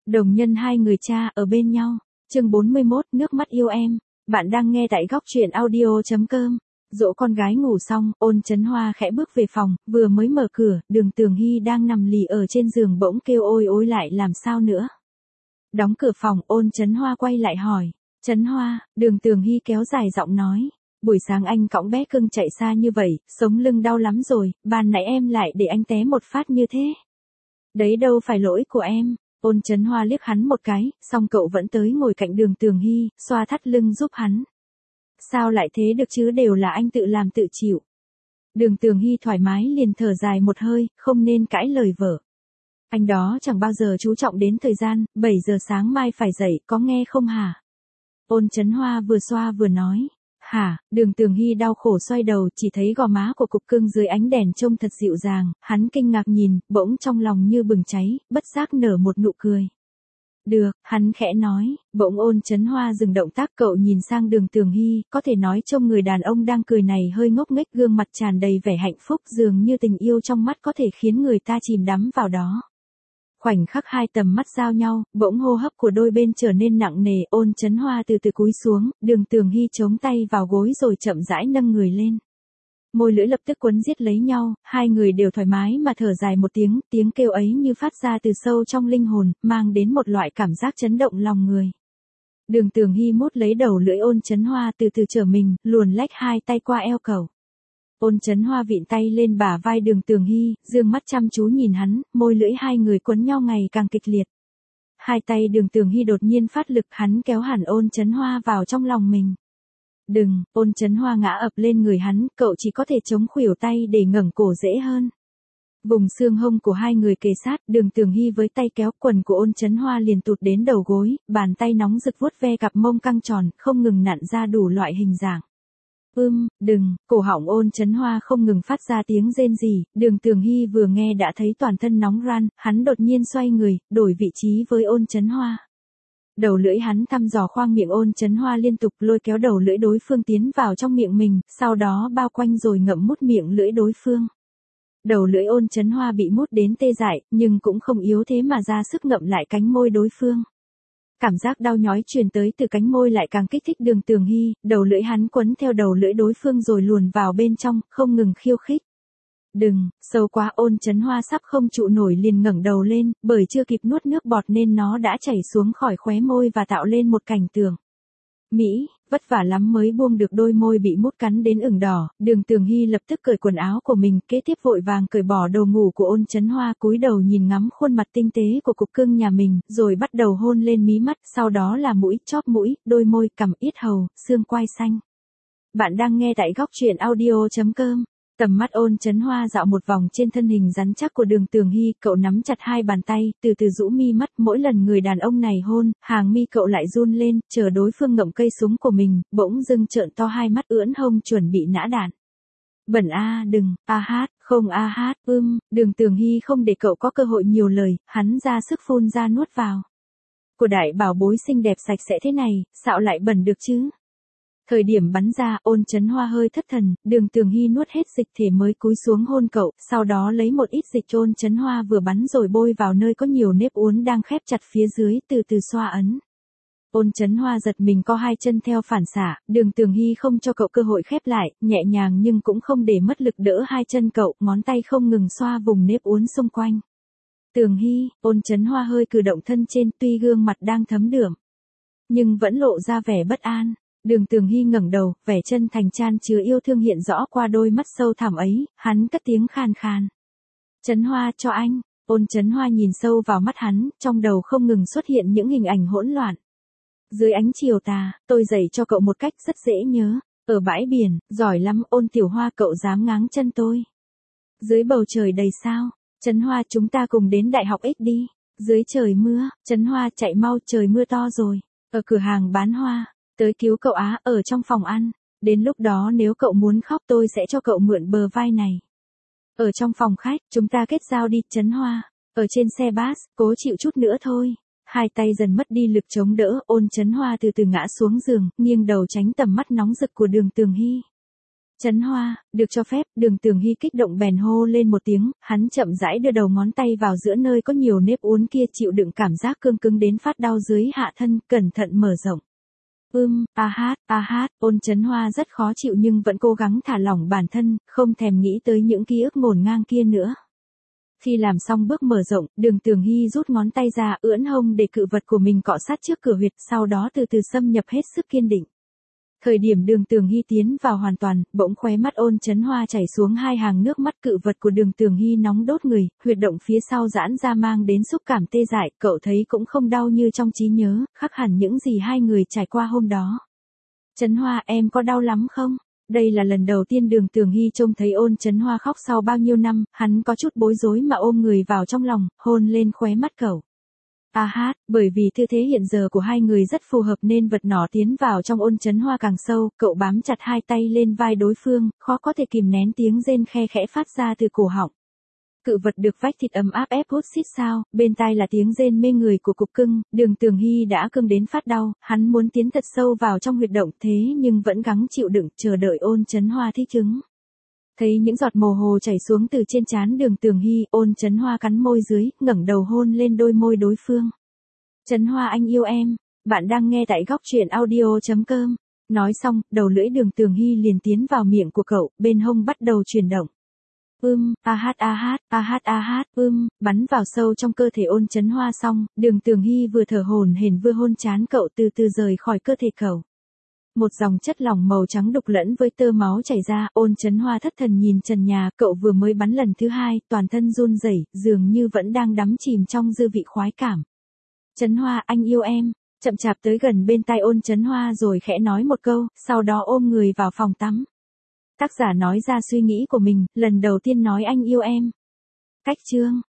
Đồng nhân hai người cha ở bên nhau. Chương 41, nước mắt yêu em. Bạn đang nghe tại góc truyện audio.com. Dỗ con gái ngủ xong, Ôn Chấn Hoa khẽ bước về phòng, vừa mới mở cửa, Đường Tường Hy đang nằm lì ở trên giường bỗng kêu ôi ôi lại làm sao nữa. Đóng cửa phòng, Ôn Chấn Hoa quay lại hỏi. Chấn Hoa, Đường Tường Hy kéo dài giọng nói. Buổi sáng anh cõng bé cưng chạy xa như vậy, sống lưng đau lắm rồi, ban nãy em lại để anh té một phát như thế. Đấy đâu phải lỗi của em. Ôn Chấn Hoa liếc hắn một cái, xong cậu vẫn tới ngồi cạnh Đường Tường Hy, xoa thắt lưng giúp hắn. Sao lại thế được chứ, đều là anh tự làm tự chịu. Đường Tường Hy thoải mái liền thở dài một hơi, không nên cãi lời vợ. Anh đó chẳng bao giờ chú trọng đến thời gian, 7 giờ sáng mai phải dậy, có nghe không hả? Ôn Chấn Hoa vừa xoa vừa nói. Hả? Đường Tường Hy đau khổ xoay đầu, chỉ thấy gò má của cục cưng dưới ánh đèn trông thật dịu dàng, hắn kinh ngạc nhìn, bỗng trong lòng như bừng cháy, bất giác nở một nụ cười. Được, hắn khẽ nói, bỗng Ôn Chấn Hoa dừng động tác, cậu nhìn sang Đường Tường Hy, có thể nói trông người đàn ông đang cười này hơi ngốc nghếch, gương mặt tràn đầy vẻ hạnh phúc, dường như tình yêu trong mắt có thể khiến người ta chìm đắm vào đó. Khoảnh khắc hai tầm mắt giao nhau, bỗng hô hấp của đôi bên trở nên nặng nề, Ôn Chấn Hoa từ từ cúi xuống, Đường Tường Hy chống tay vào gối rồi chậm rãi nâng người lên. Môi lưỡi lập tức quấn giết lấy nhau, hai người đều thoải mái mà thở dài một tiếng, tiếng kêu ấy như phát ra từ sâu trong linh hồn, mang đến một loại cảm giác chấn động lòng người. Đường Tường Hy mút lấy đầu lưỡi Ôn Chấn Hoa, từ từ trở mình, luồn lách hai tay qua eo cậu. Ôn Chấn Hoa vịn tay lên bả vai Đường Tường Hy, dương mắt chăm chú nhìn hắn, môi lưỡi hai người quấn nhau ngày càng kịch liệt. Hai tay Đường Tường Hy đột nhiên phát lực, hắn kéo hẳn Ôn Chấn Hoa vào trong lòng mình. Đừng, Ôn Chấn Hoa ngã ập lên người hắn, cậu chỉ có thể chống khuỷu tay để ngẩng cổ dễ hơn. Vùng xương hông của hai người kề sát, Đường Tường Hy với tay kéo quần của Ôn Chấn Hoa liền tụt đến đầu gối, bàn tay nóng rực vuốt ve cặp mông căng tròn, không ngừng nặn ra đủ loại hình dạng. Đừng, cổ họng Ôn Chấn Hoa không ngừng phát ra tiếng rên rỉ, Đường Tường Hy vừa nghe đã thấy toàn thân nóng ran, hắn đột nhiên xoay người, đổi vị trí với Ôn Chấn Hoa. Đầu lưỡi hắn thăm dò khoang miệng Ôn Chấn Hoa liên tục, lôi kéo đầu lưỡi đối phương tiến vào trong miệng mình, sau đó bao quanh rồi ngậm mút miệng lưỡi đối phương. Đầu lưỡi Ôn Chấn Hoa bị mút đến tê dại, nhưng cũng không yếu thế mà ra sức ngậm lại cánh môi đối phương. Cảm giác đau nhói truyền tới từ cánh môi lại càng kích thích Đường Tường Hy, đầu lưỡi hắn quấn theo đầu lưỡi đối phương rồi luồn vào bên trong, không ngừng khiêu khích. Đừng, sâu quá, Ôn Chấn Hoa sắp không trụ nổi liền ngẩng đầu lên, bởi chưa kịp nuốt nước bọt nên nó đã chảy xuống khỏi khóe môi và tạo lên một cảnh tượng. Mỹ, vất vả lắm mới buông được đôi môi bị mút cắn đến ửng đỏ, Đường Tường Hy lập tức cởi quần áo của mình, kế tiếp vội vàng cởi bỏ đồ ngủ của Ôn Chấn Hoa, cúi đầu nhìn ngắm khuôn mặt tinh tế của cục cưng nhà mình, rồi bắt đầu hôn lên mí mắt, sau đó là mũi, chóp mũi, đôi môi, cằm, yết hầu, xương quai xanh. Bạn đang nghe tại góc truyện audio.com. Tầm mắt Ôn Chấn Hoa dạo một vòng trên thân hình rắn chắc của Đường Tường Hy, cậu nắm chặt hai bàn tay, từ từ rũ mi mắt, mỗi lần người đàn ông này hôn, hàng mi cậu lại run lên, chờ đối phương ngậm cây súng của mình, bỗng dưng trợn to hai mắt ưỡn hông chuẩn bị nã đạn. Bẩn a, đừng, a hát, không a hát, Đường Tường Hy không để cậu có cơ hội nhiều lời, hắn ra sức phun ra nuốt vào. Của đại bảo bối xinh đẹp sạch sẽ thế này, sao lại bẩn được chứ? Thời điểm bắn ra, Ôn Chấn Hoa hơi thất thần, Đường Tường Hy nuốt hết dịch thể mới cúi xuống hôn cậu, sau đó lấy một ít dịch Ôn Chấn Hoa vừa bắn rồi bôi vào nơi có nhiều nếp uốn đang khép chặt phía dưới, từ từ xoa ấn. Ôn Chấn Hoa giật mình co hai chân theo phản xạ, Đường Tường Hy không cho cậu cơ hội khép lại, nhẹ nhàng nhưng cũng không để mất lực đỡ hai chân cậu, ngón tay không ngừng xoa vùng nếp uốn xung quanh. Tường Hy, Ôn Chấn Hoa hơi cử động thân trên, tuy gương mặt đang thấm đượm, nhưng vẫn lộ ra vẻ bất an. Đường Tường Hy ngẩng đầu, vẻ chân thành chan chứa yêu thương hiện rõ qua đôi mắt sâu thẳm ấy, hắn cất tiếng khàn khàn. Chấn Hoa, cho anh. Ôn Chấn Hoa nhìn sâu vào mắt hắn, trong đầu không ngừng xuất hiện những hình ảnh hỗn loạn. Dưới ánh chiều tà, tôi dạy cho cậu một cách rất dễ nhớ. Ở bãi biển, giỏi lắm Ôn Tiểu Hoa, cậu dám ngáng chân tôi. Dưới bầu trời đầy sao, Chấn Hoa, chúng ta cùng đến Đại học X đi. Dưới trời mưa, Chấn Hoa, chạy mau, trời mưa to rồi. Ở cửa hàng bán hoa. Tới cứu cậu á, ở trong phòng ăn. Đến lúc đó nếu cậu muốn khóc tôi sẽ cho cậu mượn bờ vai này. Ở trong phòng khách, chúng ta kết giao đi, Chấn Hoa. Ở trên xe bus, cố chịu chút nữa thôi. Hai tay dần mất đi lực chống đỡ, Ôn Chấn Hoa từ từ ngã xuống giường, nghiêng đầu tránh tầm mắt nóng rực của Đường Tường Hy. Trấn Hoa, được cho phép, Đường Tường Hy kích động bèn hô lên một tiếng, hắn chậm rãi đưa đầu ngón tay vào giữa nơi có nhiều nếp uốn kia chịu đựng cảm giác cương cứng đến phát đau dưới hạ thân, cẩn thận mở rộng. Ôn Trấn Hoa rất khó chịu nhưng vẫn cố gắng thả lỏng bản thân, không thèm nghĩ tới những ký ức ngổn ngang kia nữa. Khi làm xong bước mở rộng, Đường Tường Hy rút ngón tay ra ưỡn hông để cự vật của mình cọ sát trước cửa huyệt, sau đó từ từ xâm nhập hết sức kiên định. Thời điểm Đường Tường Hy tiến vào hoàn toàn, bỗng khóe mắt Ôn Trấn Hoa chảy xuống hai hàng nước mắt, cự vật của Đường Tường Hy nóng đốt người, huyệt động phía sau giãn ra mang đến xúc cảm tê dại, cậu thấy cũng không đau như trong trí nhớ, khác hẳn những gì hai người trải qua hôm đó. Trấn Hoa, em có đau lắm không? Đây là lần đầu tiên Đường Tường Hy trông thấy Ôn Trấn Hoa khóc sau bao nhiêu năm, hắn có chút bối rối mà ôm người vào trong lòng, hôn lên khóe mắt cậu. Bởi vì tư thế hiện giờ của hai người rất phù hợp nên vật nỏ tiến vào trong Ôn Trấn Hoa càng sâu, cậu bám chặt hai tay lên vai đối phương, khó có thể kìm nén tiếng rên khe khẽ phát ra từ cổ họng. Cự vật được vách thịt ấm áp ép hút xít sao, bên tai là tiếng rên mê người của cục cưng, Đường Tường Hy đã cưng đến phát đau, hắn muốn tiến thật sâu vào trong huyệt động thế nhưng vẫn gắng chịu đựng, chờ đợi Ôn Trấn Hoa thích ứng. Thấy những giọt mồ hôi chảy xuống từ trên trán Đường Tường Hy, Ôn Trấn Hoa cắn môi dưới, ngẩng đầu hôn lên đôi môi đối phương. Trấn Hoa anh yêu em, bạn đang nghe tại góc truyện audio.com. Nói xong, đầu lưỡi Đường Tường Hy liền tiến vào miệng của cậu, bên hông bắt đầu chuyển động. Bắn vào sâu trong cơ thể Ôn Trấn Hoa xong, Đường Tường Hy vừa thở hổn hển vừa hôn trán cậu từ từ rời khỏi cơ thể cậu. Một dòng chất lỏng màu trắng đục lẫn với tơ máu chảy ra, Ôn Trấn Hoa thất thần nhìn trần nhà, cậu vừa mới bắn lần thứ hai, toàn thân run rẩy, dường như vẫn đang đắm chìm trong dư vị khoái cảm. Trấn Hoa anh yêu em, chậm chạp tới gần bên tai Ôn Trấn Hoa rồi khẽ nói một câu, sau đó ôm người vào phòng tắm. Tác giả nói ra suy nghĩ của mình, lần đầu tiên nói anh yêu em. Cách chương